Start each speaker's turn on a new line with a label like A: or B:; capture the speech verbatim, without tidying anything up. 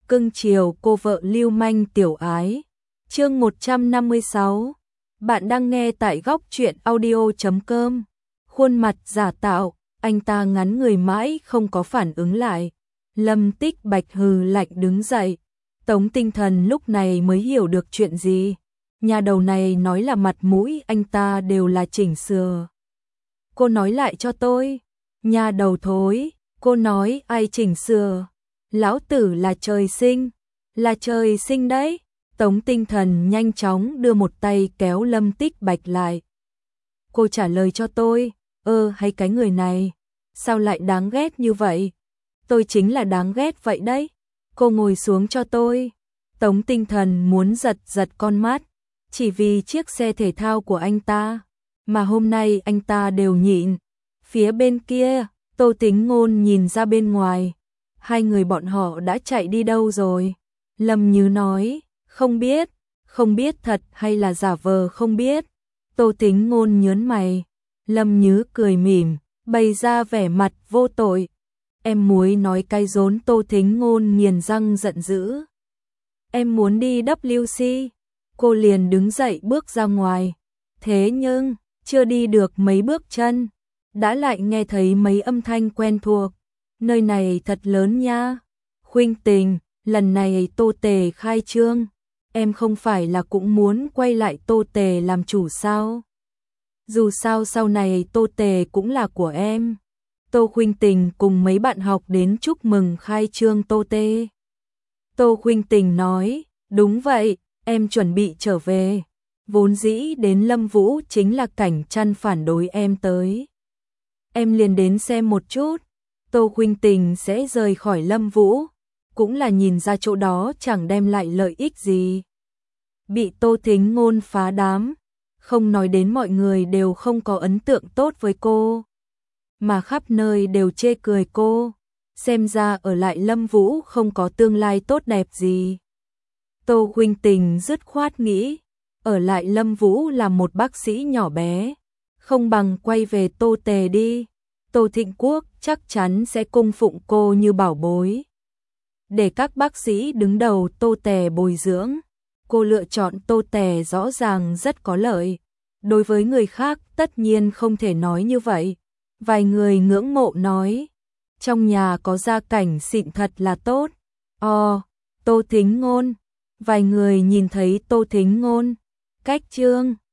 A: cưng chiều cô vợ lưu manh tiểu ái. Chương một trăm năm mươi sáu. Bạn đang nghe tại góc truyện audio chấm com. Khuôn mặt giả tạo, anh ta ngắn người mãi không có phản ứng lại. Lâm Tích Bạch hừ lạnh đứng dậy. Tống Tinh Thần lúc này mới hiểu được chuyện gì. Nhà đầu này nói là mặt mũi anh ta đều là chỉnh sửa. Cô nói lại cho tôi. Nhà đầu thối, cô nói ai chỉnh sửa? Lão tử là trời sinh, là trời sinh đấy. Tống Tinh Thần nhanh chóng đưa một tay kéo Lâm Tích Bạch lại. Cô trả lời cho tôi, ơ hay cái người này, sao lại đáng ghét như vậy? Tôi chính là đáng ghét vậy đấy. Cô ngồi xuống cho tôi. Tống Tinh Thần muốn giật giật con mắt, chỉ vì chiếc xe thể thao của anh ta, mà hôm nay anh ta đều nhịn. Phía bên kia, Tô Tính Ngôn nhìn ra bên ngoài. Hai người bọn họ đã chạy đi đâu rồi? Lâm Như nói, không biết, không biết thật hay là giả vờ không biết. Tô Tính Ngôn nhớn mày. Lâm Như cười mỉm, bày ra vẻ mặt vô tội. Em muối nói cay rốn. Tô Tính Ngôn nghiền răng giận dữ. Em muốn đi W C. Cô liền đứng dậy bước ra ngoài. Thế nhưng, chưa đi được mấy bước chân, đã lại nghe thấy mấy âm thanh quen thuộc. Nơi này thật lớn nha. Khuynh Tình, lần này Tô Tề khai trương, em không phải là cũng muốn quay lại Tô Tề làm chủ sao? Dù sao sau này Tô Tề cũng là của em. Tô Khuynh Tình cùng mấy bạn học đến chúc mừng khai trương Tô Tề. Tô Khuynh Tình nói, đúng vậy, em chuẩn bị trở về. Vốn dĩ đến Lâm Vũ chính là Cảnh Trăn phản đối em tới. Em liền đến xem một chút. Tô Khuynh Tình sẽ rời khỏi Lâm Vũ, cũng là nhìn ra chỗ đó chẳng đem lại lợi ích gì. Bị Tô Thính Ngôn phá đám, không nói đến mọi người đều không có ấn tượng tốt với cô, mà khắp nơi đều chê cười cô, xem ra ở lại Lâm Vũ không có tương lai tốt đẹp gì. Tô Khuynh Tình dứt khoát nghĩ, ở lại Lâm Vũ là một bác sĩ nhỏ bé, không bằng quay về Tô Tề đi. Tô Thịnh Quốc chắc chắn sẽ cung phụng cô như bảo bối. Để các bác sĩ đứng đầu Tô Tề bồi dưỡng, cô lựa chọn Tô Tề rõ ràng rất có lợi. Đối với người khác tất nhiên không thể nói như vậy. Vài người ngưỡng mộ nói, trong nhà có gia cảnh xịn thật là tốt. Ồ, Tô Thính Ngôn. Vài người nhìn thấy Tô Thính Ngôn, cách trương,